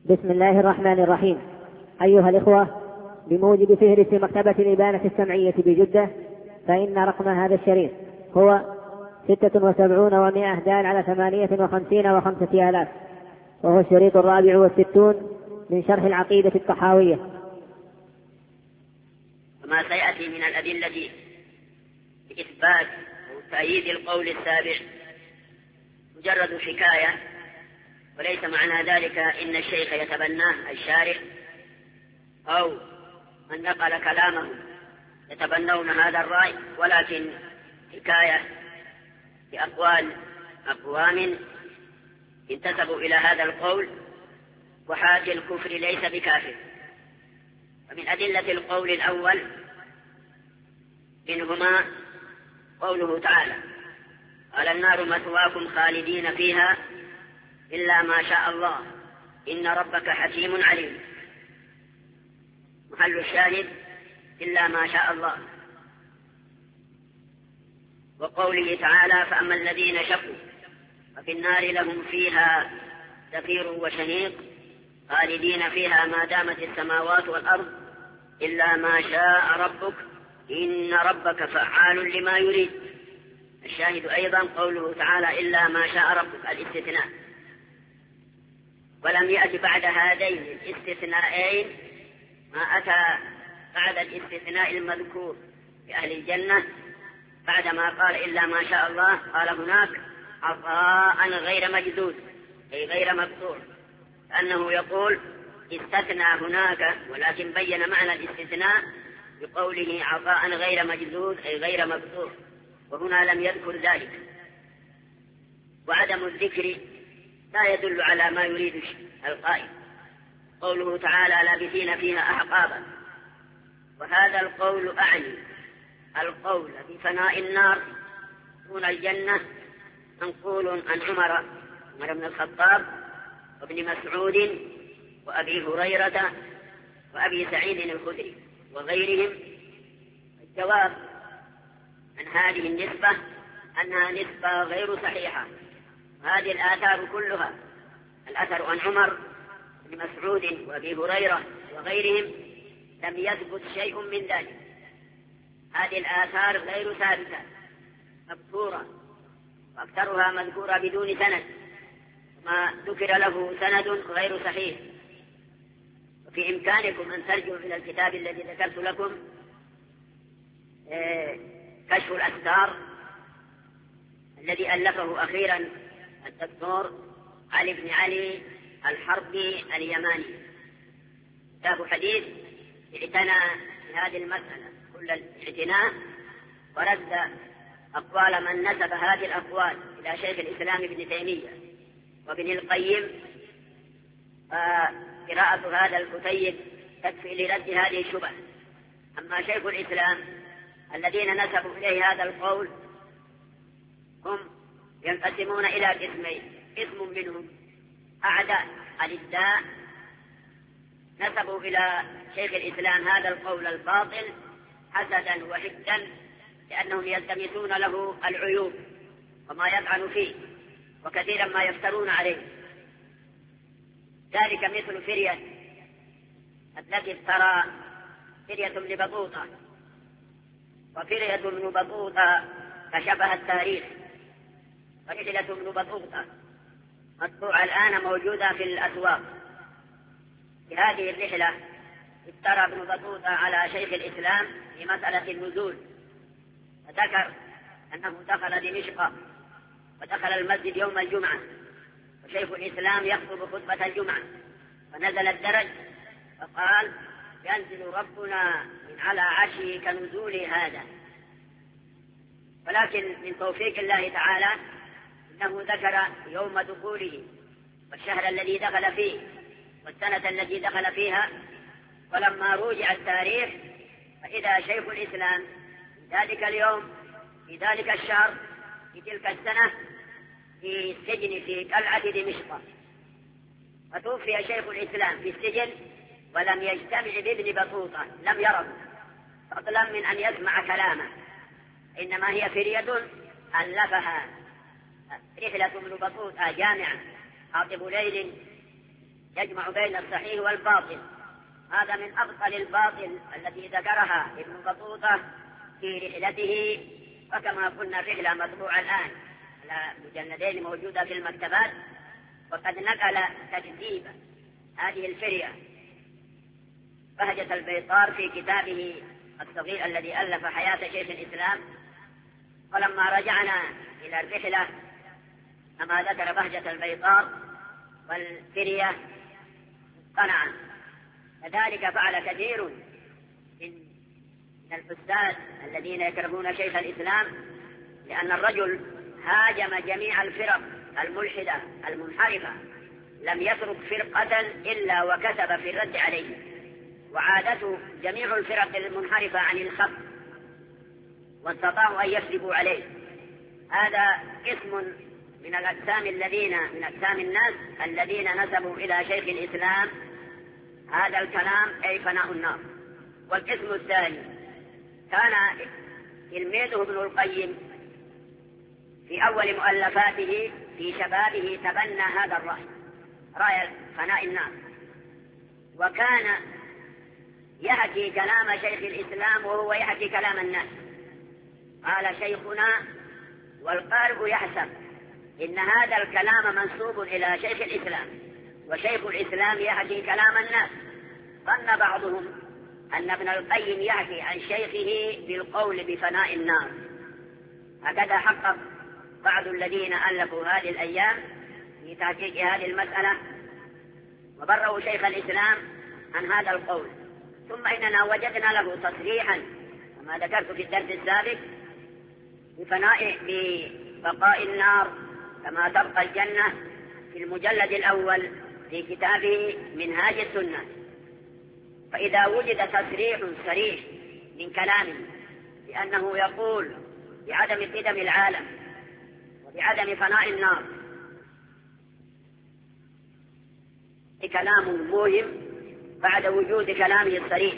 بسم الله الرحمن الرحيم. أيها الإخوة، بموجب فهرس مكتبة الإبانة السمعية بجدة، فإن رقم هذا الشريط هو 76 و100 دال على 58 و5 آلاف، وهو الشريط 64 من شرح العقيدة الطحاوية. وما سيأتي من الأدلة بإثبات وتأييد القول السابع مجرد حكاية، وليس معنى ذلك إن الشيخ يتبناه الشارع أو من نقل كلامه يتبنون هذا الرأي، ولكن حكاية بأقوال أقوام انتسبوا إلى هذا القول، وحاج الكفر ليس بكافر. ومن أدلة القول الأول منهما قوله تعالى: قال النار مثواكم خالدين فيها إلا ما شاء الله إن ربك حكيم عليم. محل الشاهد إلا ما شاء الله. وقوله تعالى: فأما الذين شقوا ففي النار لهم فيها زفير وشهيق خالدين فيها ما دامت السماوات والأرض إلا ما شاء ربك إن ربك فعال لما يريد. الشاهد أيضا قوله تعالى: إلا ما شاء ربك، الاستثناء. ولم يأتي بعد هذين الاستثناءين ما أتى بعد الاستثناء المذكور في أهل الجنة بعدما قال إلا ما شاء الله، قال هناك عطاء غير مجدود أي غير مقطوع، لأنه يقول استثنى هناك ولكن بين معنى الاستثناء بقوله عطاء غير مجدود أي غير مقطوع، وهنا لم يذكر ذلك. وعدم الذكر لا يدل على ما يريد القائل. قوله تعالى: لابثين فيها أحقابا، وهذا القول أعني القول بفناء النار دون الجنة منقول عن عمر بن الخطاب وابن مسعود وأبي هريرة وأبي سعيد الخدري وغيرهم. الجواب عن هذه النسبة أنها نسبة غير صحيحة. هذه الآثار كلها، الأثر عن عمر بن مسعود وأبي هريرة وغيرهم، لم يثبت شيء من ذلك. هذه الآثار غير ثابتة مذكورة، وأكثرها مذكورة بدون سند، ما ذكر له سند غير صحيح. وفي إمكانكم أن ترجعوا إلى الكتاب الذي ذكرت لكم، كشف الأستار، الذي ألفه أخيرا الدكتور علي بن علي الحربي اليماني، كتاب حديث اعتنى بهذه المسألة كل الاعتناء، ورد أقوال من نسب هذه الأقوال إلى شيخ الإسلام ابن تيمية وابن القيم. قراءة هذا الكتيب تكفي لرد هذه الشبهة. أما شيخ الإسلام الذين نسبوا إليه هذا القول هم ينقسمون إلى قسمين: قسم منهم أعداء الإبداع نسبوا إلى شيخ الإسلام هذا القول الباطل حسدا وحقدا، لأنهم يلتمسون له العيوب وما يطعن فيه، وكثيرا ما يفترون عليه. ذلك مثل فرية التي افترى فرية بن بطوطة، وفرية بن بطوطة كشفها التاريخ، ورحلة بن بطوطة مطبوعة الآن موجودة في الأسواق. في هذه الرحلة افترى ابن بطوطة على شيخ الإسلام في مسألة النزول، وذكر أنه دخل دمشق ودخل المسجد يوم الجمعة وشيخ الإسلام يخطب خطبة الجمعة، فنزل الدرج فقال: ينزل ربنا من على عرشه كنزول هذا. ولكن من توفيق الله تعالى إنه ذكر يوم دخوله والشهر الذي دخل فيه والسنة التي دخل فيها، ولما روجع التاريخ فإذا شيخ الإسلام في ذلك اليوم في ذلك الشهر في تلك السنة في السجن في قلعة دمشق. فتوفي شيخ الإسلام في السجن ولم يجتمع بابن بطوطة، لم يره فضلا من أن يسمع كلامه، إنما هي فرية ألفها رحلة ابن بطوطة جامعة خاطب ليل يجمع بين الصحيح والباطل. هذا من أبطل الباطل التي ذكرها ابن بطوطة في رحلته. وكما قلنا الرحلة مطبوعة الآن على مجلدين موجودة في المكتبات، وقد نقل تجديد هذه الفرية بهجة البيطار في كتابه الصغير الذي ألف حياة شيخ الإسلام. ولما رجعنا إلى الرحلة كما ذكر بهجة البيطار والفرية قنعا. كذلك فعل كثير من الفساد الذين يكرهون شيخ الإسلام، لأن الرجل هاجم جميع الفرق الملحدة المنحرفة، لم يترك فرقة إلا وكتب في الرد عليه. وعادته جميع الفرق المنحرفة عن الحق واستطاعوا أن يسلبوا عليه. هذا اسم من الأقسام من أقسام الناس الذين نسبوا إلى شيخ الإسلام هذا الكلام أي فناء النار. والقسم الثاني كان تلميذه ابن القيم في أول مؤلفاته في شبابه تبنى هذا الرأي، رأي فناء النار، وكان يحكي كلام شيخ الإسلام وهو يحكي كلام الناس. قال شيخنا والقارئ يحسب إن هذا الكلام منسوب إلى شيخ الإسلام، وشيخ الإسلام يحكي كلام الناس. ظن بعضهم أن ابن القيم يحكي عن شيخه بالقول بفناء النار. هكذا حقق بعض الذين ألفوا هذه الأيام في تحقيق هذه المسألة وبرأوا شيخ الإسلام عن هذا القول. ثم إننا وجدنا له تصريحا كما ذكرت في الدرس السابق ببقاء النار كما تبقى الجنة في المجلد الأول في كتابه منهاج السنة. فإذا وجد تصريح صريح من كلامه بأنه يقول بعدم قدم العالم وبعدم فناء النار، كلام مهم بعد وجود كلامه الصريح.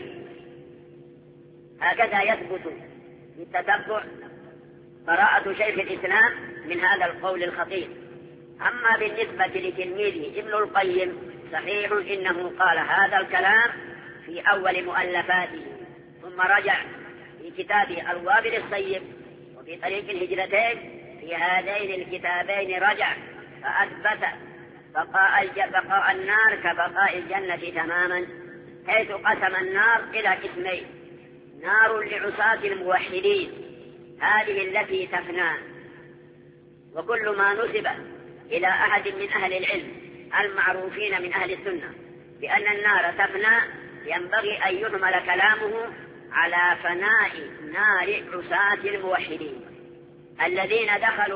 هكذا يثبت بالتتبع براءة شيخ الإسلام من هذا القول الخطير. أما بالنسبة لتلميذه ابن القيم صحيح إنه قال هذا الكلام في أول مؤلفاته، ثم رجع في كتابه الوابل الصيب وفي طريق الهجرتين. في هذين الكتابين رجع فأثبت بقاء النار كبقاء الجنة تماما، حيث قسم النار إلى قسمين: نار لعصاة الموحدين هذه التي تفنى. وكل ما نسب إلى أحد من أهل العلم المعروفين من أهل السنة بأن النار تفنى ينبغي أن يحمل كلامه على فناء نار عصاة الموحدين الذين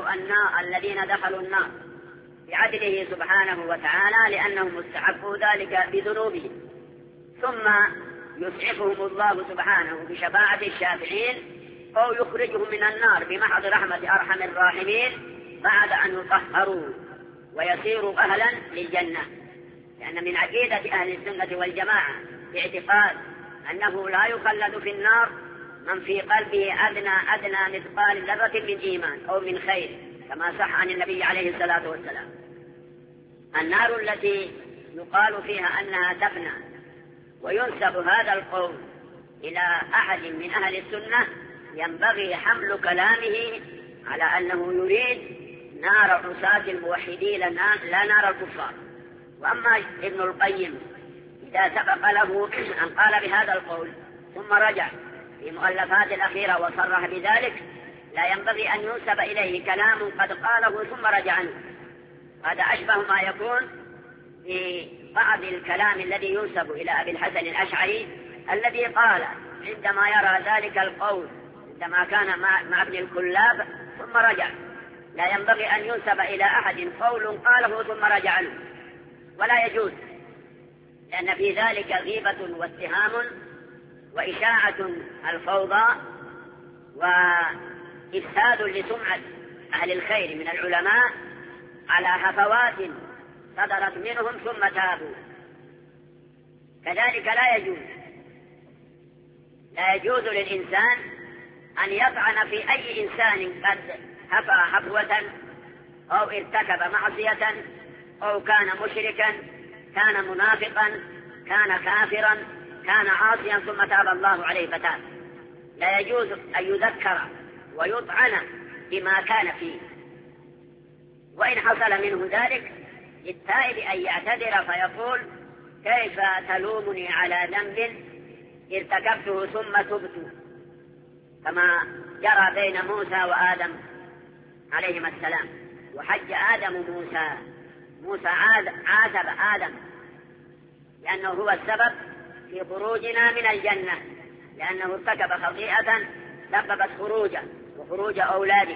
دخلوا النار بعدله سبحانه وتعالى لأنهم استحقوا ذلك بذنوبهم، ثم يسعفهم الله سبحانه بشفاعة الشافعين أو يخرجهم من النار بمحض رحمة أرحم الراحمين بعد أن يطهروا ويصيروا أهلا للجنة. لأن من عقيدة أهل السنة والجماعة باعتقاد أنه لا يخلد في النار من في قلبه أدنى مثقال ذرة من إيمان أو من خير، كما صح عن النبي عليه الصلاة والسلام. النار التي يقال فيها أنها تفنى وينسب هذا القول إلى أحد من أهل السنة ينبغي حمل كلامه على أنه يريد نار عصاة الموحدين لا نار الكفار. وأما ابن القيم إذا سبق له أن قال بهذا القول ثم رجع في مؤلفات الأخيرة وصرح بذلك لا ينبغي أن ينسب إليه كلام قد قاله ثم رجع عنه. هذا أشبه ما يكون في بعض الكلام الذي ينسب إلى أبي الحسن الأشعري الذي قال عندما يرى ذلك القول عندما كان مع ابن الكلاب ثم رجع. لا ينبغي أن ينسب إلى أحد قول قاله ثم رجع عنه، ولا يجوز، لأن في ذلك غيبة واتهام وإشاعة الفوضى وإفساد لسمعة أهل الخير من العلماء على هفوات صدرت منهم ثم تابوا. كذلك لا يجوز للإنسان أن يطعن في أي إنسان قد هفى هفوة أو ارتكب معصية أو كان مشركا كان منافقا، كان كافرا، كان عاصيا، ثم تاب الله عليه فتاب. لا يجوز أن يذكر ويطعن بما كان فيه، وإن حصل منه ذلك للتائب أن يعتذر فيقول: كيف تلومني على ذنب ارتكبته ثم تبت، كما جرى بين موسى وآدم عليهما السلام. وحج آدم موسى عاتب آدم لأنه هو السبب في خروجنا من الجنة، لأنه ارتكب خطيئة سببت خروجه وخروج أولاده.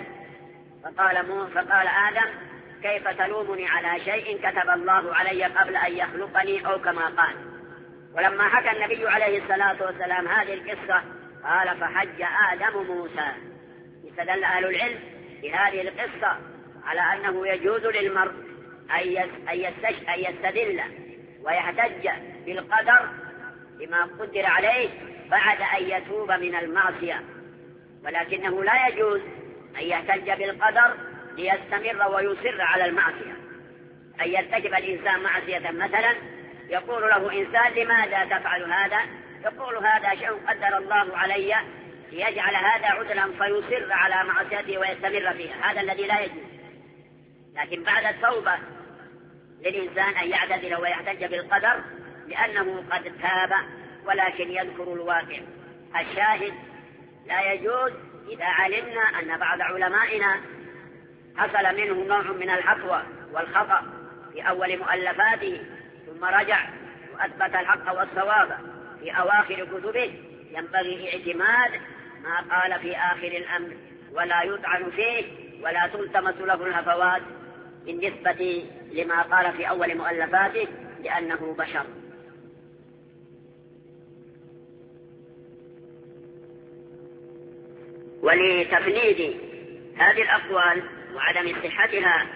فقال آدم: كيف تلومني على شيء كتب الله علي قبل أن يخلقني، أو كما قال. ولما حكى النبي عليه الصلاة والسلام هذه القصة قال: فحج آدم موسى. استدل أهل العلم بهذه القصة على أنه يجوز للمرء أن يستدل ويحتج بالقدر بما قدر عليه بعد أن يتوب من المعصية، ولكنه لا يجوز أن يحتج بالقدر ليستمر ويصر على المعصية. أن يرتكب الإنسان معصية مثلا، يقول له إنسان: لماذا تفعل هذا؟ يقول: هذا شيء قدر الله علي، ليجعل هذا عذرا فيصر على معصيته ويستمر فيها. هذا الذي لا يجوز. لكن بعد التوبة للإنسان أن يعتذر ويحتج بالقدر لأنه قد تاب، ولكن يذكر الواقع. الشاهد: لا يجوز إذا علمنا أن بعض علمائنا حصل منه نوع من الحفوة والخطأ في أول مؤلفاته، ثم رجع وأثبت الحق والصواب في أواخر كتبه، ينبغي اعتماد ما قال في آخر الأمر، ولا يطعن فيه ولا تلتمس له الهفوات بالنسبة لما قال في أول مؤلفاته، لأنه بشر. ولتفنيد هذه الأقوال وعدم صحتها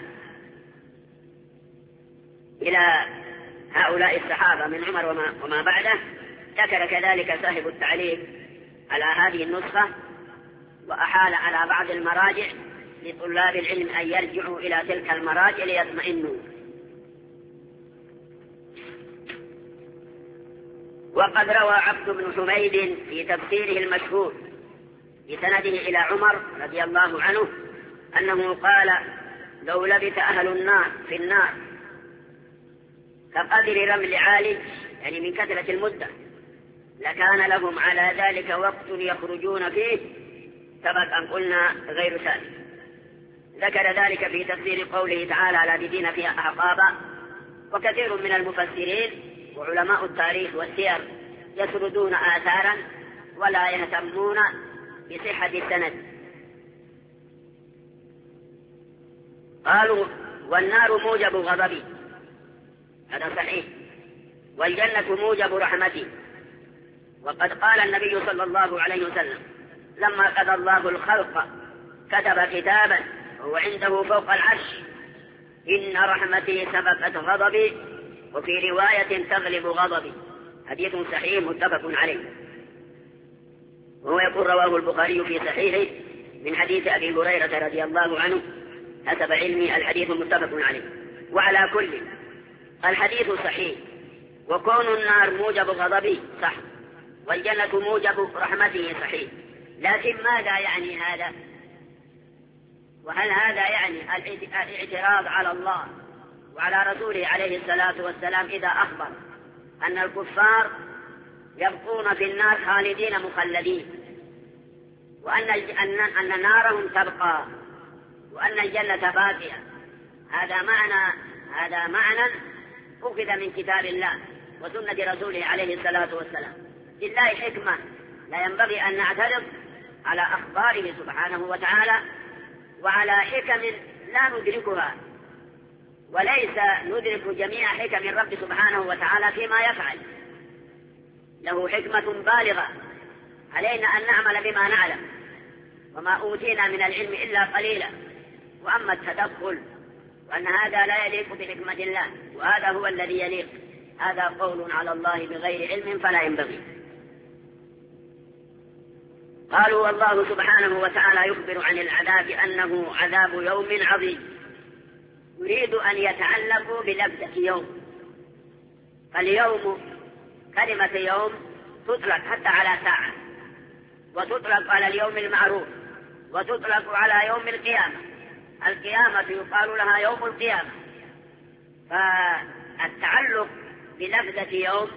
إلى هؤلاء الصحابة من عمر وما بعده، ذكر كذلك صاحب التعليق على هذه النسخة، وأحال على بعض المراجع لطلاب العلم أن يرجعوا إلى تلك المراجع ليطمئنوا. وقد روى عبد بن حميد في تفسيره المشهور بسنده إلى عمر رضي الله عنه أنه قال: لو لبث أهل النار في النار كقدر رمل عالج، يعني من كثرة المدة، لكان لهم على ذلك وقت يخرجون فيه. سبق أن قلنا غير ذلك. ذكر ذلك في تفسير قوله تعالى: لابثين فيها أحقابا. وكثير من المفسرين وعلماء التاريخ والسير يسردون آثارا ولا يهتمون بصحة السند. قالوا: والنار موجب غضبي، هذا صحيح، والجنة موجب رحمتي. وقد قال النبي صلى الله عليه وسلم: لما قضى الله الخلق كتب كتابا وهو عنده فوق العرش: إن رحمتي سبقت غضبي، وفي رواية تغلب غضبي. حديث صحيح متفق عليه. وهو يقول: رواه البخاري في صحيحه من حديث أبي هريرة رضي الله عنه، حسب علمي الحديث متفق عليه. وعلى كل الحديث صحيح، وكون النار موجب غضبه صح، والجنة موجب رحمته صحيح. لكن ماذا يعني هذا؟ وهل هذا يعني الاعتراض على الله وعلى رسوله عليه الصلاة والسلام إذا أخبر أن الكفار يبقون في النار خالدين مخلدين، وأن نارهم تبقى، وأن الجنة باقية؟ هذا معنى أخذ من كتاب الله وسنة رسوله عليه الصلاة والسلام. لله حكمة، لا ينبغي أن نعترض على أخباره سبحانه وتعالى وعلى حكم لا ندركها، وليس ندرك جميع حكم الرب سبحانه وتعالى فيما يفعل. له حكمة بالغة، علينا أن نعمل بما نعلم، وما أوتينا من العلم إلا قليلا. وأما التدخل وأن هذا لا يليق بحكمة الله وهذا هو الذي يليق، هذا قول على الله بغير علم فلا ينبغي. قالوا: والله سبحانه وتعالى يخبر عن العذاب أنه عذاب يوم عظيم، يريد أن يتعلقوا بلبسة يوم، فاليوم كلمة يوم تطلق حتى على ساعة، وتطلق على اليوم المعروف، وتطلق على يوم القيامة. القيامة يقال لها يوم القيامة. فالتعلق بلفظة يوم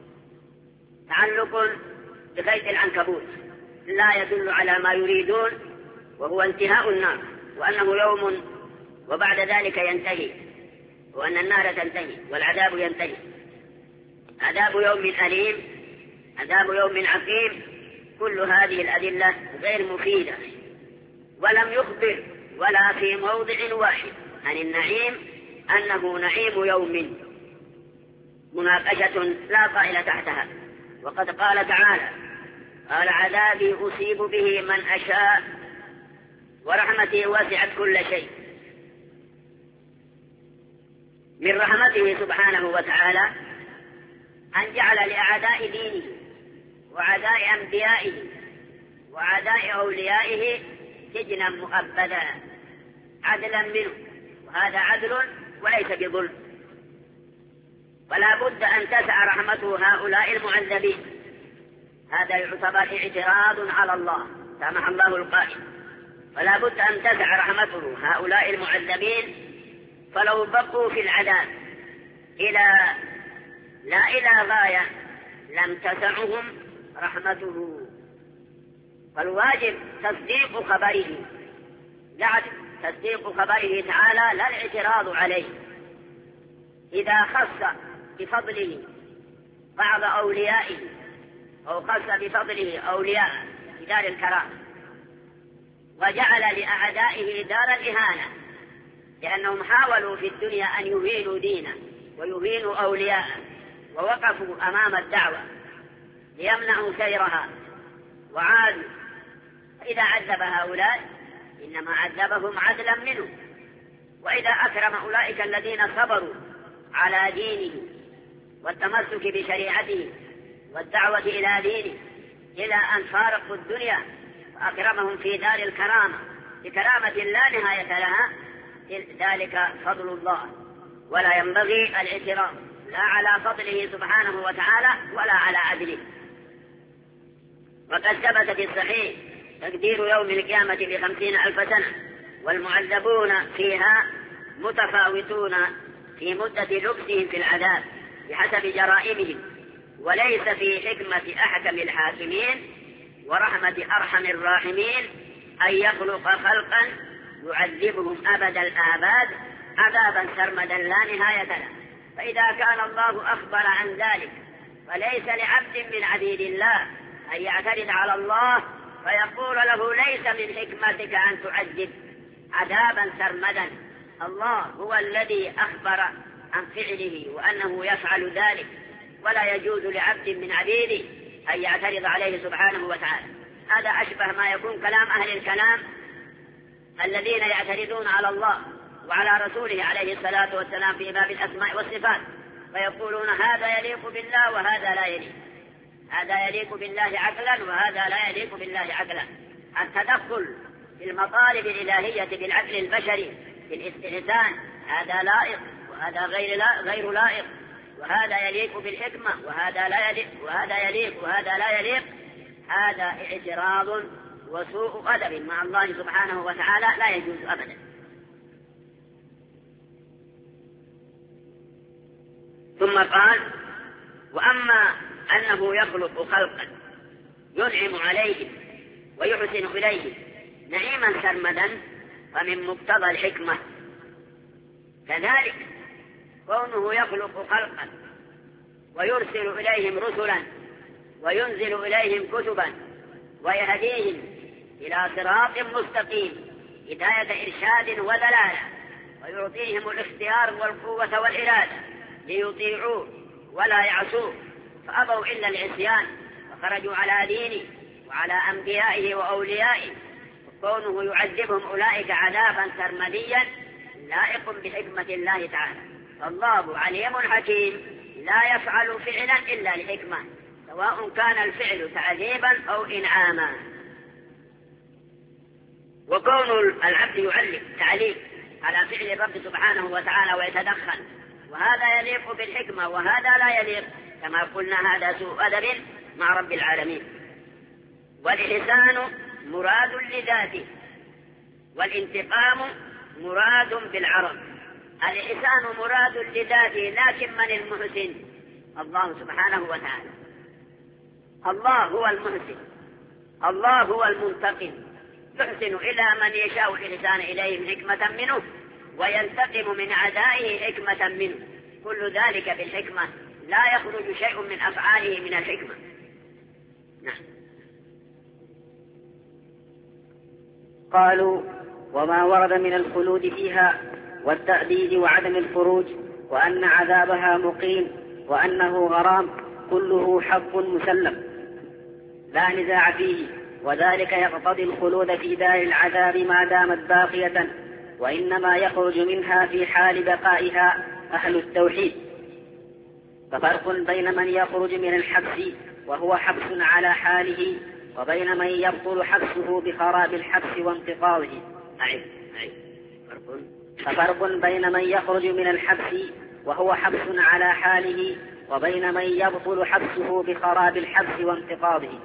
تعلق بخيط العنكبوت لا يدل على ما يريدون، وهو انتهاء النار، وأنه يوم وبعد ذلك ينتهي، وأن النار تنتهي والعذاب ينتهي. عذاب يوم أليم، عذاب يوم عقيم، كل هذه الأدلة غير مفيدة. ولم يخبر ولا في موضع واحد عن النعيم أنه نعيم يوم، مناقشة لا طائل تحتها. وقد قال تعالى: قال عذابي أصيب به من أشاء ورحمتي وسعت كل شيء. من رحمته سبحانه وتعالى أن جعل لأعداء دينه وأعداء أنبيائه وأعداء أوليائه سجنا مؤبدا عدلا منه، وهذا عدل وليس بظلم. فلا بد أن تسع رحمته هؤلاء المعذبين. هذا يعتبر اعتراض على الله، سامح الله القائل. فلا بد أن تسع رحمته هؤلاء المعذبين، فلو بقوا في العذاب لا إلى غاية لم تسعهم رحمته. فالواجب تصديق خبره، تصديق خبره تعالى، لا الاعتراض عليه. إذا خص بفضله بعض أوليائه أو خص بفضله أولياء في دار الكرامة، وجعل لأعدائه دار الإهانة، لأنهم حاولوا في الدنيا أن يهينوا دينه ويهينوا أولياءه، ووقفوا أمام الدعوة ليمنعوا سيرها وعادوا. فإذا عذب هؤلاء إنما عذبهم عدلا منه. وإذا أكرم أولئك الذين صبروا على دينه والتمسك بشريعته والدعوة إلى دينه إلى أن فارقوا الدنيا، فأكرمهم في دار الكرامة بكرامة لا نهاية لها، ذلك فضل الله، ولا ينبغي الاعتراض لا على فضله سبحانه وتعالى ولا على عدله. وقد ثبت في الصحيح تقدير يوم القيامة ب50,000 سنة، والمعذبون فيها متفاوتون في مدة لبسهم في العذاب بحسب جرائمهم، وليس في حكمة أحكم الحاكمين ورحمة أرحم الراحمين أن يخلق خلقا يعذبهم أبد الآباد عذابا سرمدا لا نهاية له. فإذا كان الله أخبر عن ذلك، فليس لعبد من عبيد الله أن يعترض على الله فيقول له ليس من حكمتك أن تعذب عذابا سرمدا. الله هو الذي أخبر عن فعله وأنه يفعل ذلك، ولا يجوز لعبد من عبيده أن يعترض عليه سبحانه وتعالى. هذا أشبه ما يكون كلام أهل الكلام الذين يعترضون على الله وعلى رسوله عليه الصلاة والسلام في باب الأسماء والصفات، فيقولون هذا يليق بالله وهذا لا يليق، هذا يليق بالله عقلا وهذا لا يليق بالله عقلا. التدخل في المطالب الإلهية بالعقل البشري في الاستحسان هذا لائق وهذا غير لائق، وهذا يليق بالحكمة وهذا لا يليق، وهذا يليق وهذا لا يليق. هذا اعتراض وسوء أدب مع الله سبحانه وتعالى لا يجوز أبدا. ثم قال: وأما أنه يخلق خلقا ينعم عليهم ويحسن إليهم نعيما سرمدا فمن مقتضى الحكمة. كذلك كونه يخلق خلقا ويرسل إليهم رسلا وينزل إليهم كتبا ويهديهم إلى صراط مستقيم هداية إرشاد ودلالة، ويعطيهم الاختيار والقوة والإرادة ليطيعوه ولا يعصوه، فأبوا إلا العصيان وخرجوا على دينه وعلى أنبيائه وأوليائه. وكونه يعذبهم أولئك عذابا سرمديا لائق بحكمة الله تعالى. فالله عليم حكيم لا يفعل فعلا إلا لحكمة، سواء كان الفعل تعذيبا أو إنعاما. وكون العبد يعلق تعليق على فعل الرب سبحانه وتعالى ويتدخل وهذا يليق بالحكمة وهذا لا يليق، كما قلنا هذا سوء أدب مع رب العالمين. والإحسان مراد لذاته، والانتقام مراد بالعرض. الإحسان مراد لذاته، لكن من المحسن؟ الله سبحانه وتعالى. الله هو المحسن، الله هو المنتقم، يحسن إلى من يشاء الإحسان إليهم حكمة منه، وينتقم من أعدائه حكمة منه. كل ذلك بالحكمة، لا يخرج شيء من أفعاله من الحكمة. نعم. قالوا: وما ورد من الخلود فيها والتأبيد وعدم الخروج وأن عذابها مقيم وأنه غرام كله حق مسلم لا نزاع فيه، وذلك يقتضي الخلود في دار العذاب ما دامت باقية، وإنما يخرج منها في حال بقائها أهل التوحيد. ففرق بين من يخرج من الحبس وهو حبس على حاله، وبين من يبطل حبسه بخراب الحبس وانتقاضه. ففرق بين من يخرج من الحبس وهو حبس على حاله، وبين من يبطل حبسه بخراب الحبس وانتقاضه.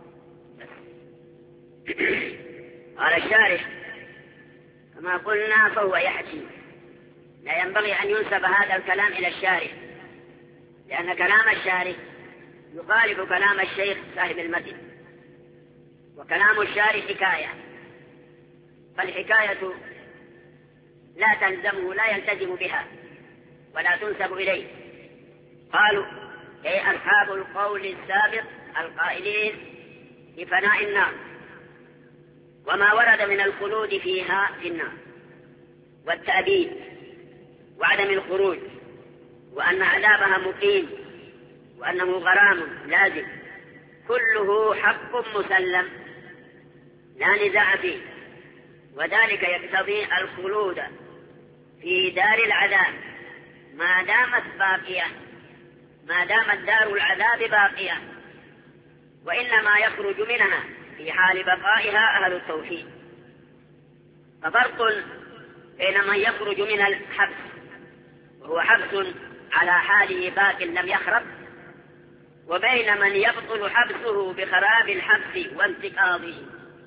قال الشارح: كما قلنا فهو يحكي، لا ينبغي أن ينسب هذا الكلام إلى الشارح، لأن كلام الشارح يخالف كلام الشيخ صاحب المتن، وكلام الشارح حكاية، فالحكاية لا تلزمه، لا يلتزم بها ولا تنسب إليه. قالوا: أي أصحاب القول السابق القائلين بفناء النار وما ورد من الخلود فيها في النار والتأبيد وعدم الخروج وأن عذابها مقيم وأنه غرام لازم، كله حق مسلم لا نزاع فيه، وذلك يقتضي الخلود في دار العذاب ما دامت باقية، ما دامت دار العذاب باقية، وإنما يخرج منها في حال بقائها أهل التوحيد. ففرق بين من يخرج من الحبس وهو حبس على حاله باق لم يخرب، وبين من يبطل حبسه بخراب الحبس وانتقاضه.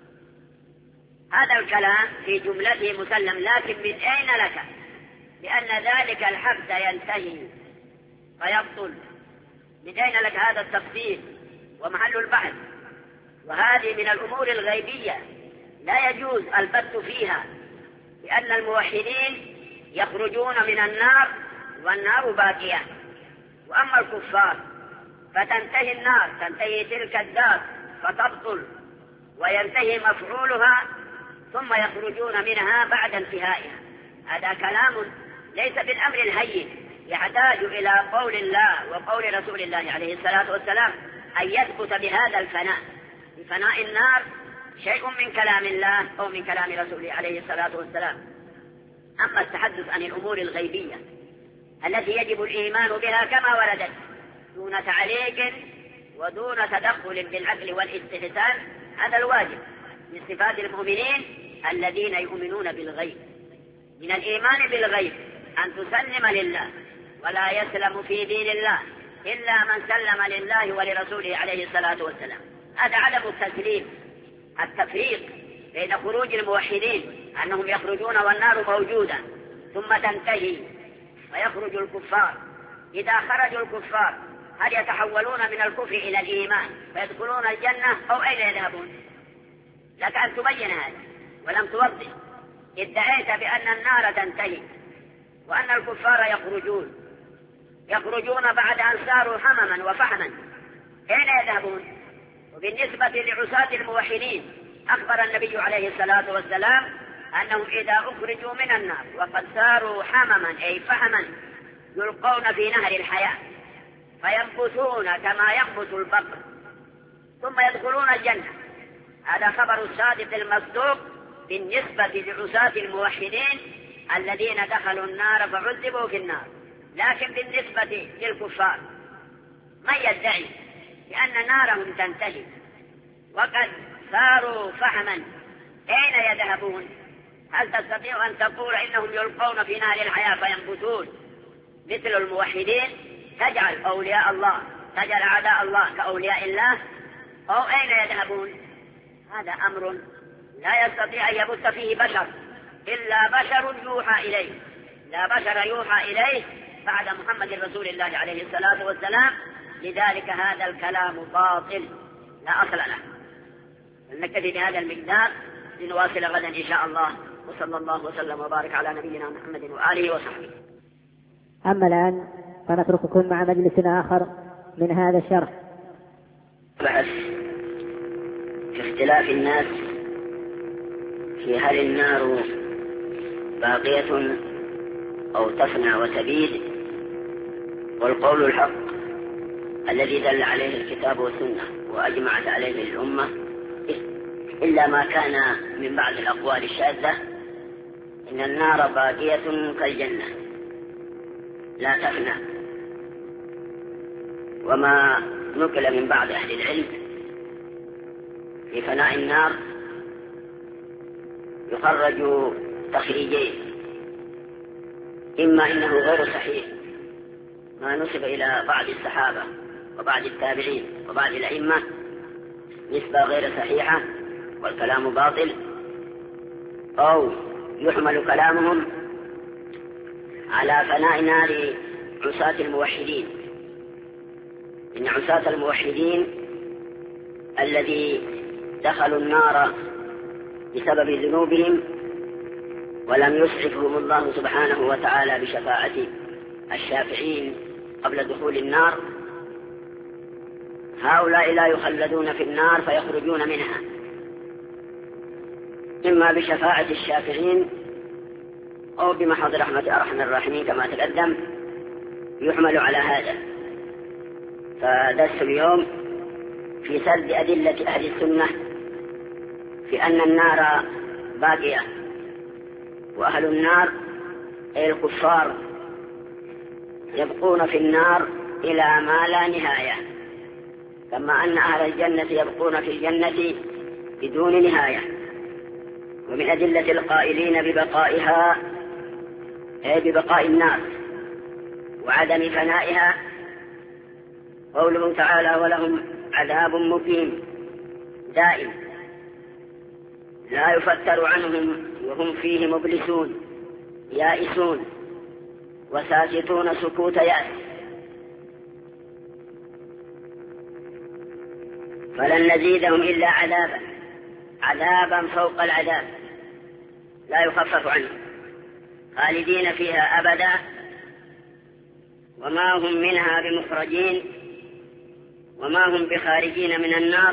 هذا الكلام في جملته مسلم، لكن من أين لك؟ لأن ذلك الحبس ينتهي فيبطل. من أين لك هذا التفصيل ومحل البحث؟ وهذه من الأمور الغيبية لا يجوز البت فيها، لأن الموحدين يخرجون من النار والنار باقية، وأما الكفار فتنتهي النار، تنتهي تلك الدار فتبطل وينتهي مفعولها ثم يخرجون منها بعد انتهائها. هذا كلام ليس بالأمر الهين، يحتاج إلى قول الله وقول رسول الله عليه الصلاة والسلام أن يثبت بهذا الفناء. بفناء النار شيء من كلام الله أو من كلام رسوله عليه الصلاة والسلام. أما التحدث عن الأمور الغيبية التي يجب الإيمان بها كما وردت دون تعليق ودون تدخل بالعقل والاستحسان، هذا الواجب من صفات المؤمنين الذين يؤمنون بالغيب. من الإيمان بالغيب أن تسلم لله، ولا يسلم في دين الله إلا من سلم لله ولرسوله عليه الصلاة والسلام. هذا عدم التسليم. التفريق بين خروج الموحدين أنهم يخرجون والنار موجودة ثم تنتهي ويخرج الكفار. إذا خرجوا الكفار هل يتحولون من الكفر إلى الإيمان ويدخلون الجنة أو أين يذهبون؟ لك أن تبين هذا ولم توضح. ادعيت بأن النار تنتهي وأن الكفار يخرجون بعد أن صاروا حمما وفحما، أين يذهبون؟ وبالنسبة لعصاة الموحدين أخبر النبي عليه الصلاة والسلام أنهم إذا أخرجوا من النار وقد صاروا حمما أي فحما يلقون في نهر الحياة فينبتون كما ينبت البقر ثم يدخلون الجنة. هذا خبر الصادق المصدوق بالنسبة لعصاة الموحدين الذين دخلوا النار فعذبوا في النار. لكن بالنسبة للكفار من يدعي بأن نارهم تنتهي وقد صاروا فحما أين يذهبون؟ هل تستطيع أن تقول إنهم يلقون في نار الحياة فينبتون؟ مثل الموحدين تجعل أولياء الله، تجعل أعداء الله كأولياء الله، أو أين يذهبون؟ هذا أمر لا يستطيع أن يبث فيه بشر إلا بشر يوحى إليه، لا بشر يوحى إليه بعد محمد رسول الله عليه الصلاة والسلام. لذلك هذا الكلام باطل لا أصل له. نكتفي بهذا المقدار لنواصل غدا إن شاء الله، وصلى الله وسلم وبارك على نبينا محمد وآله وصحبه. أما الآن فنترككم مع مجلس آخر من هذا الشرح. بحث في اختلاف الناس في هل النار باقية أو تفنى وتبيد، والقول الحق الذي دل عليه الكتاب والسنة وأجمعت عليه الأمة، إلا ما كان من بعض الأقوال الشاذة، إن النار باقية كالجنة لا تفنى. وما نقل من بعض أهل العلم في فناء النار يخرج تخريجين: إما إنه غير صحيح ما نسب إلى بعض الصحابة وبعض التابعين وبعض الأئمة نسبة غير صحيحة والكلام باطل، أو يحمل كلامهم على فناء نار عصاة الموحدين. إن عصاة الموحدين الذي دخلوا النار بسبب ذنوبهم ولم يسعفهم الله سبحانه وتعالى بشفاعة الشافعين قبل دخول النار، هؤلاء لا يخلدون في النار فيخرجون منها إما بشفاعة الشافعين أو بمحض رحمة أرحم الراحمين كما تقدم، يحمل على هذا. فدرس اليوم في سرد أدلة أهل السنة في أن النار باقية، وأهل النار أي الكفار يبقون في النار إلى ما لا نهاية، كما أن أهل الجنة يبقون في الجنة بدون نهاية. ومن أدلة القائلين ببقائها أي ببقاء النار وعدم فنائها قوله تعالى: ولهم عذاب مقيم دائم لا يفتر عنهم وهم فيه مبلسون يائسون وساكتون سكوت يأس، فلن نزيدهم إلا عذابا، عذابا فوق العذاب لا يخفف عنهم، خالدين فيها أبدا وما هم منها بمخرجين وما هم بخارجين من النار،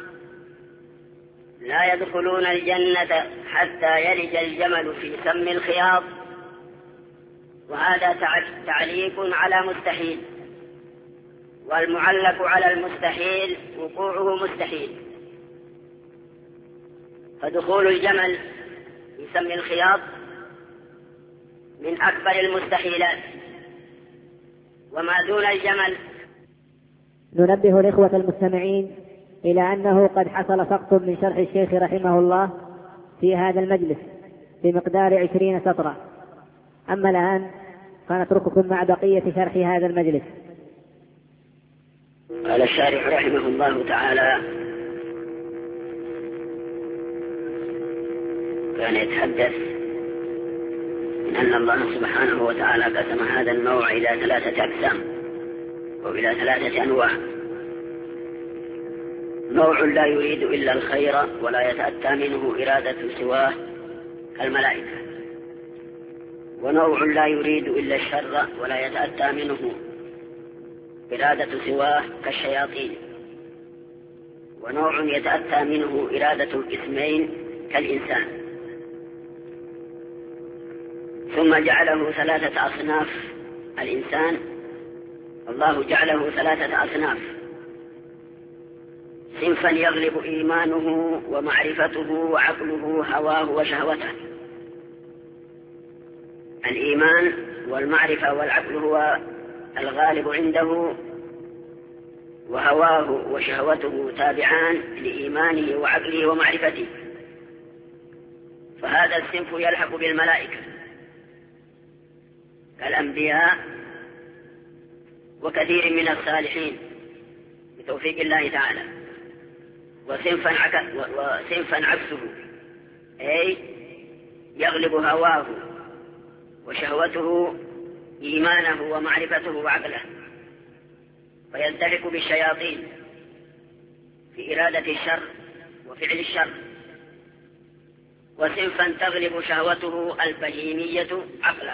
لا يدخلون الجنة حتى يلج الجمل في سم الخياط. وهذا تعليق على مستحيل، والمعلق على المستحيل وقوعه مستحيل، فدخول الجمل في سم الخياط من أكبر المستحيلات، وما دون الجمل. ننبه الإخوة المستمعين إلى أنه قد حصل سقط من شرح الشيخ رحمه الله في هذا المجلس بمقدار 20 سطرا. أما الآن فنترككم مع بقية شرح هذا المجلس. قال الشارح رحمه الله تعالى: كان يتحدث من أن الله سبحانه وتعالى قسم هذا النوع إلى 3 أقسام وإلى 3 أنواع: نوع لا يريد إلا الخير ولا يتأتى منه إرادة سواه كالملائكة، ونوع لا يريد إلا الشر ولا يتأتى منه إرادة سواه كالشياطين، ونوع يتأتى منه إرادة القسمين كالإنسان. ثم جعله 3 أصناف. الإنسان الله جعله 3 أصناف: صنفا يغلب إيمانه ومعرفته وعقله هواه وشهوته. الإيمان والمعرفة والعقل هو الغالب عنده، وهواه وشهوته تابعان لإيمانه وعقله ومعرفته، فهذا الصنف يلحق بالملائكة كالأنبياء وكثير من الصالحين بتوفيق الله تعالى، وصنفا عكسه، أي يغلب هواه وشهوته إيمانه ومعرفته وعقله، فيلتحق بالشياطين في إرادة الشر وفعل الشر. وصنفا تغلب شهوته البهيمية عقله،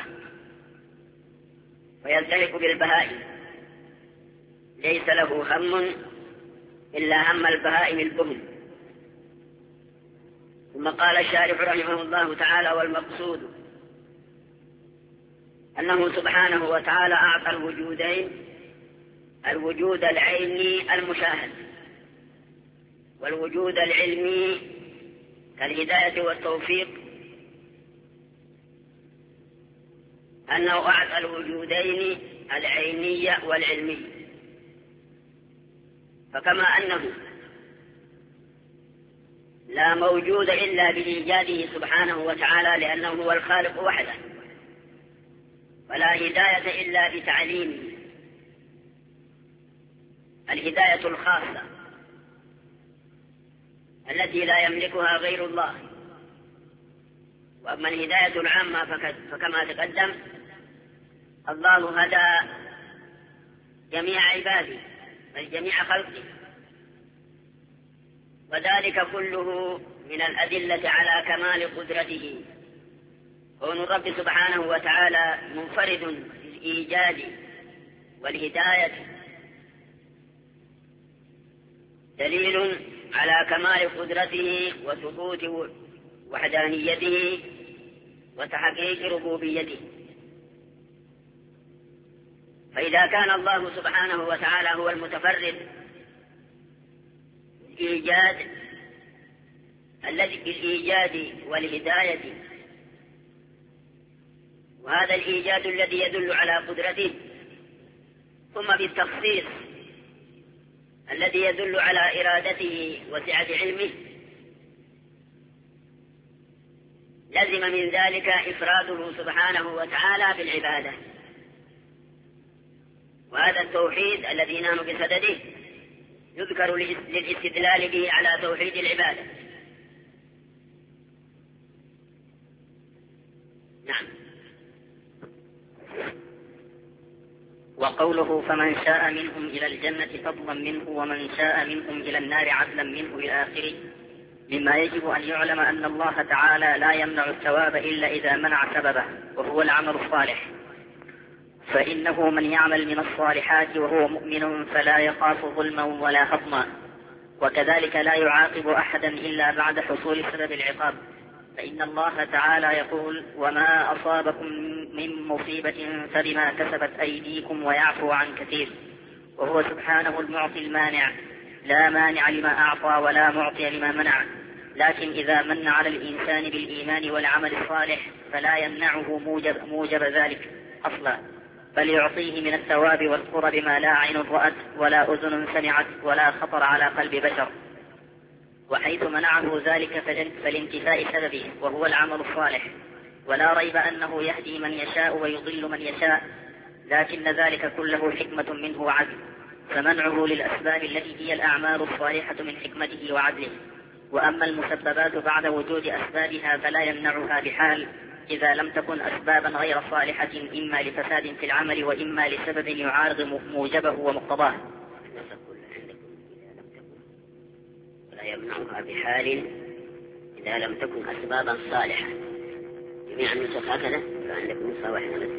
فيلتحق بالبهائم، ليس له هم إلا هم البهائم البهم. ثم قال الشارح رحمه الله تعالى: والمقصود أنه سبحانه وتعالى أعطى الوجودين: الوجود العيني المشاهد، والوجود العلمي كالهداية والتوفيق. أنه أعطى الوجودين العيني والعلمي، فكما أنه لا موجود إلا بإيجاده سبحانه وتعالى لأنه هو الخالق وحده، ولا هداية إلا بتعليمه الهداية الخاصة التي لا يملكها غير الله. وأما الهداية العامة فكما تقدم الله هدى جميع عباده بل جميع خلقه، وذلك كله من الأدلة على كمال قدرته. كون الرب سبحانه وتعالى منفرد بالإيجاد والهداية دليل على كمال قدرته وثبوت وحدانيته وتحقيق ربوبيته. فإذا كان الله سبحانه وتعالى هو المتفرد بالإيجاد والهداية، وهذا الإيجاد الذي يدل على قدرته، ثم بالتخصيص الذي يدل على إرادته وسعة علمه، لزم من ذلك إفراده سبحانه وتعالى بالعبادة. وهذا التوحيد الذي نحن بصدده يذكر للاستدلال به على توحيد العبادة. نعم. وقوله: فمن شاء منهم إلى الجنة فضلا منه ومن شاء منهم إلى النار عدلا منه إلى آخره، مما يجب أن يعلم أن الله تعالى لا يمنع الثواب إلا إذا منع سببه، وهو العمل الصالح. فإنه من يعمل من الصالحات وهو مؤمن فلا يخاف ظلما ولا هضما، وكذلك لا يعاقب أحدا إلا بعد حصول سبب العقاب. فإن الله تعالى يقول: وما أصابكم من مصيبة فبما كسبت أيديكم ويعفو عن كثير. وهو سبحانه المعطي المانع، لا مانع لما أعطى ولا معطي لما منع. لكن إذا من على الإنسان بالإيمان والعمل الصالح فلا يمنعه موجب ذلك أصلا، بل يعطيه من الثواب والقرب ما لا عين رأت ولا أذن سمعت ولا خطر على قلب بشر. وحيث منعه ذلك فلانتفاء سببه وهو العمل الصالح، ولا ريب أنه يهدي من يشاء ويضل من يشاء، لكن ذلك كله حكمة منه وعدل. فمنعه للأسباب التي هي الأعمال الصالحة من حكمته وعدله. وأما المسببات بعد وجود أسبابها فلا يمنعها بحال، إذا لم تكن أسبابا غير صالحة، إما لفساد في العمل وإما لسبب يعارض موجبه ومقتضاه. ولا يمنعها بحال إذا لم تكن أسبابا صالحة. جميع النسخ هكذا، فعندكم نسخة واحدة بس.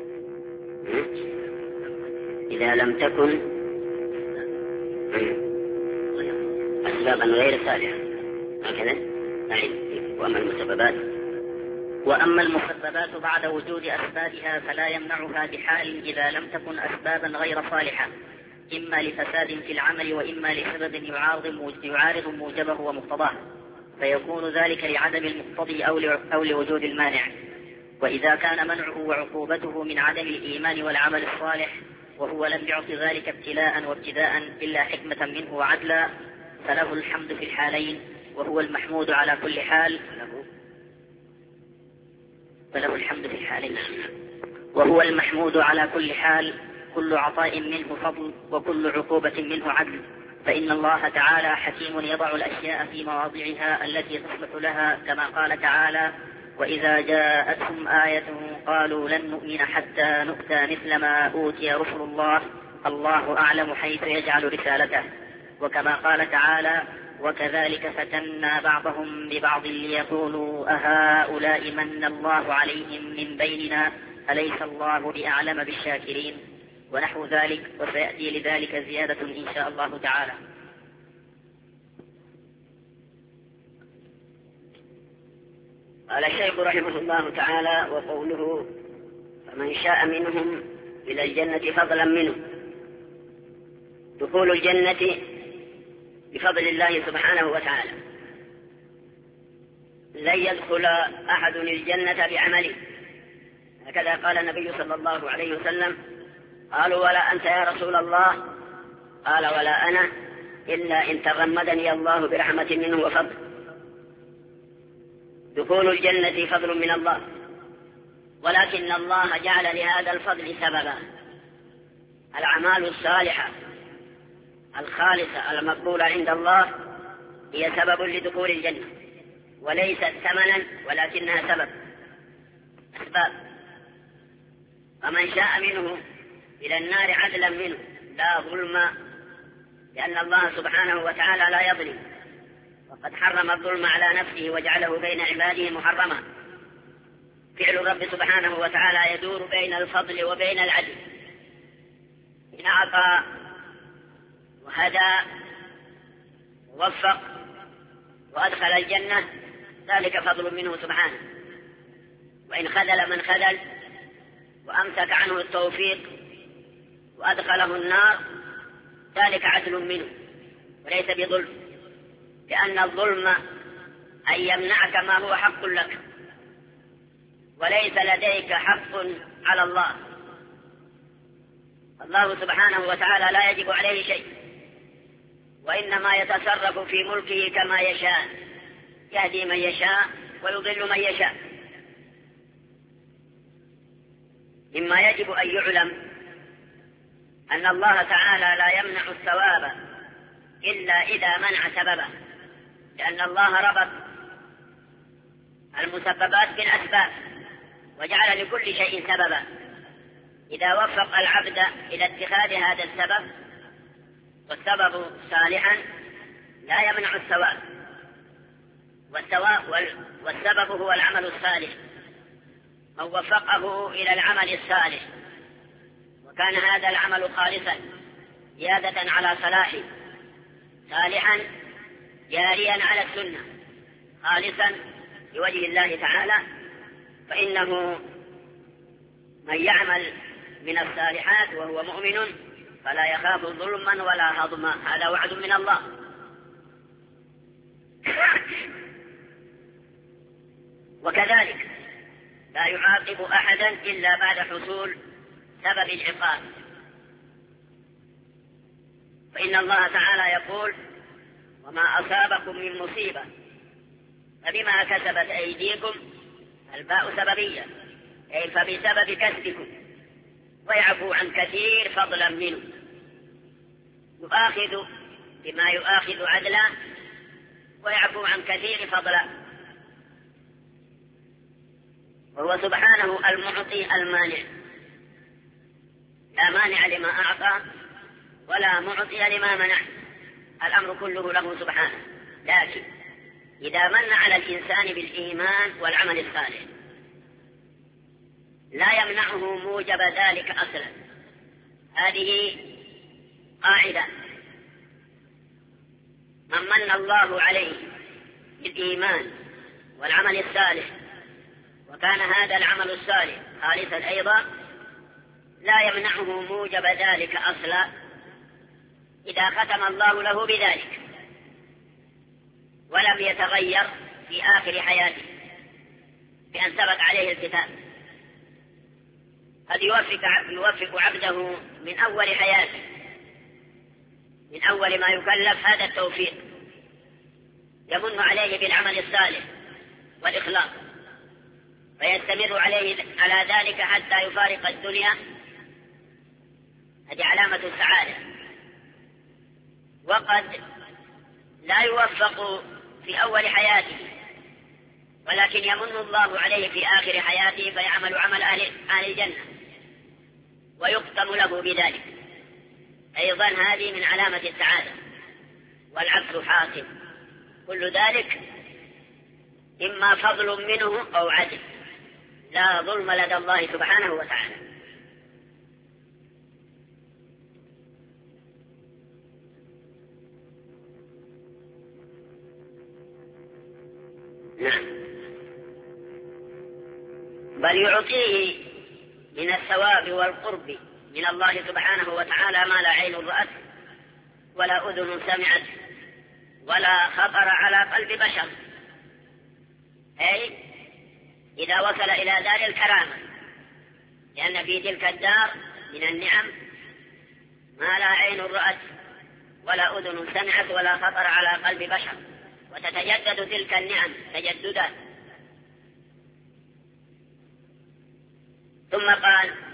إذا لم تكن أسبابا غير صالحة هكذا. وأما المسببات بعد وجود أسبابها فلا يمنعها بحال إذا لم تكن أسبابا غير صالحة، إما لفساد في العمل وإما لسبب يعارض موجبه ومقتضاه، فيكون ذلك لعدم المقتضي أو لوجود المانع. وإذا كان منعه وعقوبته من عدم الإيمان والعمل الصالح، وهو لم يعط ذلك ابتلاء وابتداء إلا حكمة منه وعدلا، فله الحمد في الحالين، وهو المحمود على كل حال. وهو المحمود على كل حال، وكل عطاء منه فضل وكل عقوبة منه عدل، فإن الله تعالى حكيم يضع الأشياء في مواضعها التي تصلح لها، كما قال تعالى: وإذا جاءتهم آية قالوا لن نؤمن حتى نؤتى مثل ما أوتي رسل الله، الله أعلم حيث يجعل رسالته. وكما قال تعالى: وكذلك فتنا بعضهم ببعض ليقولوا أهؤلاء من الله عليهم من بيننا أليس الله بأعلم بالشاكرين، ونحو ذلك، وسيأتي لذلك زيادة إن شاء الله تعالى. قال الشيخ رحمه الله تعالى: وقوله فمن شاء منهم إلى الجنة فضلا منه. دخول الجنة بفضل الله سبحانه وتعالى، لن يدخل أحد الجنة بعمله، هكذا قال النبي صلى الله عليه وسلم: قالوا ولا أنت يا رسول الله؟ قال ولا أنا، إلا إن تغمدني الله برحمة منه وفضل. دخول الجنة فضل من الله، ولكن الله جعل لهذا الفضل سببا: الأعمال الصالحة الخالصة المقبولة عند الله هي سبب لدخول الجنة، وليست ثمنا ولكنها سبب، أسباب. فمن شاء منه إلى النار عدلا منه لا ظلم، لأن الله سبحانه وتعالى لا يظلم، وقد حرم الظلم على نفسه وجعله بين عباده محرما. فعل الرب سبحانه وتعالى يدور بين الفضل وبين العدل. إن أعطى وهدى ووفق وأدخل الجنة ذلك فضل منه سبحانه، وإن خذل من خذل وأمسك عنه التوفيق وأدخله النار ذلك عدل منه وليس بظلم، لأن الظلم أن يمنعك ما هو حق لك، وليس لديك حق على الله. الله سبحانه وتعالى لا يجب عليه شيء، وإنما يتصرف في ملكه كما يشاء، يهدي من يشاء ويضل من يشاء. مما يجب أن يعلم أن الله تعالى لا يمنع الثواب إلا إذا منع سببه، لأن الله ربط المسببات بالأسباب وجعل لكل شيء سببا. إذا وفق العبد إلى اتخاذ هذا السبب والسبب صالحا لا يمنع الثواب، والسبب هو العمل الصالح، من وفقه إلى العمل الصالح وكان هذا العمل خالصا زيادة على صلاحه، صالحا جاريا على السنة، خالصا لوجه الله تعالى، فإنه من يعمل من الصالحات وهو مؤمن فلا يخاف ظلما ولا هضما، هذا وعد من الله. وكذلك لا يعاقب أحدا إلا بعد حصول سبب العقاب، فإن الله تعالى يقول: وما أصابكم من مصيبة فبما كسبت أيديكم، الباء سببية، أي فبسبب كسبكم، ويعفو عن كثير فضلا منه. يؤاخذ بما يؤاخذ عدلا ويعفو عن كثير فضلا، وهو سبحانه المعطي المانع، لا مانع لما أعطى ولا معطي لما منع، الأمر كله له سبحانه. لكن إذا من على الإنسان بالإيمان والعمل الصالح لا يمنعه موجب ذلك أصلا. هذه قاعدة: من من الله عليه بالإيمان والعمل الصالح وكان هذا العمل الصالح خالصا أيضا لا يمنعه موجب ذلك أصلا إذا ختم الله له بذلك ولم يتغير في آخر حياته بأن ثبت عليه الكتاب. قد يوفق عبده من أول حياته، من أول ما يكلف هذا التوفيق، يمن عليه بالعمل الصالح والإخلاص، فيستمر عليه على ذلك حتى يفارق الدنيا هذه علامة السعادة. وقد لا يوفق في أول حياته، ولكن يمن الله عليه في آخر حياته فيعمل عمل أهل الجنة ويختم له بذلك. أيضا هذه من علامة السعادة، والعكس حاصل. كل ذلك إما فضل منه أو عدل، لا ظلم لدى الله سبحانه وتعالى. نعم، بل يعطيه من الثواب والقرب من الله سبحانه وتعالى ما لا عين رأت ولا أذن سمعت ولا خطر على قلب بشر، أي إذا وصل إلى دار الكرامة، لأن في تلك الدار من النعم ما لا عين رأت ولا أذن سمعت ولا خطر على قلب بشر، وتتجدد تلك النعم تجددا. ثم قال: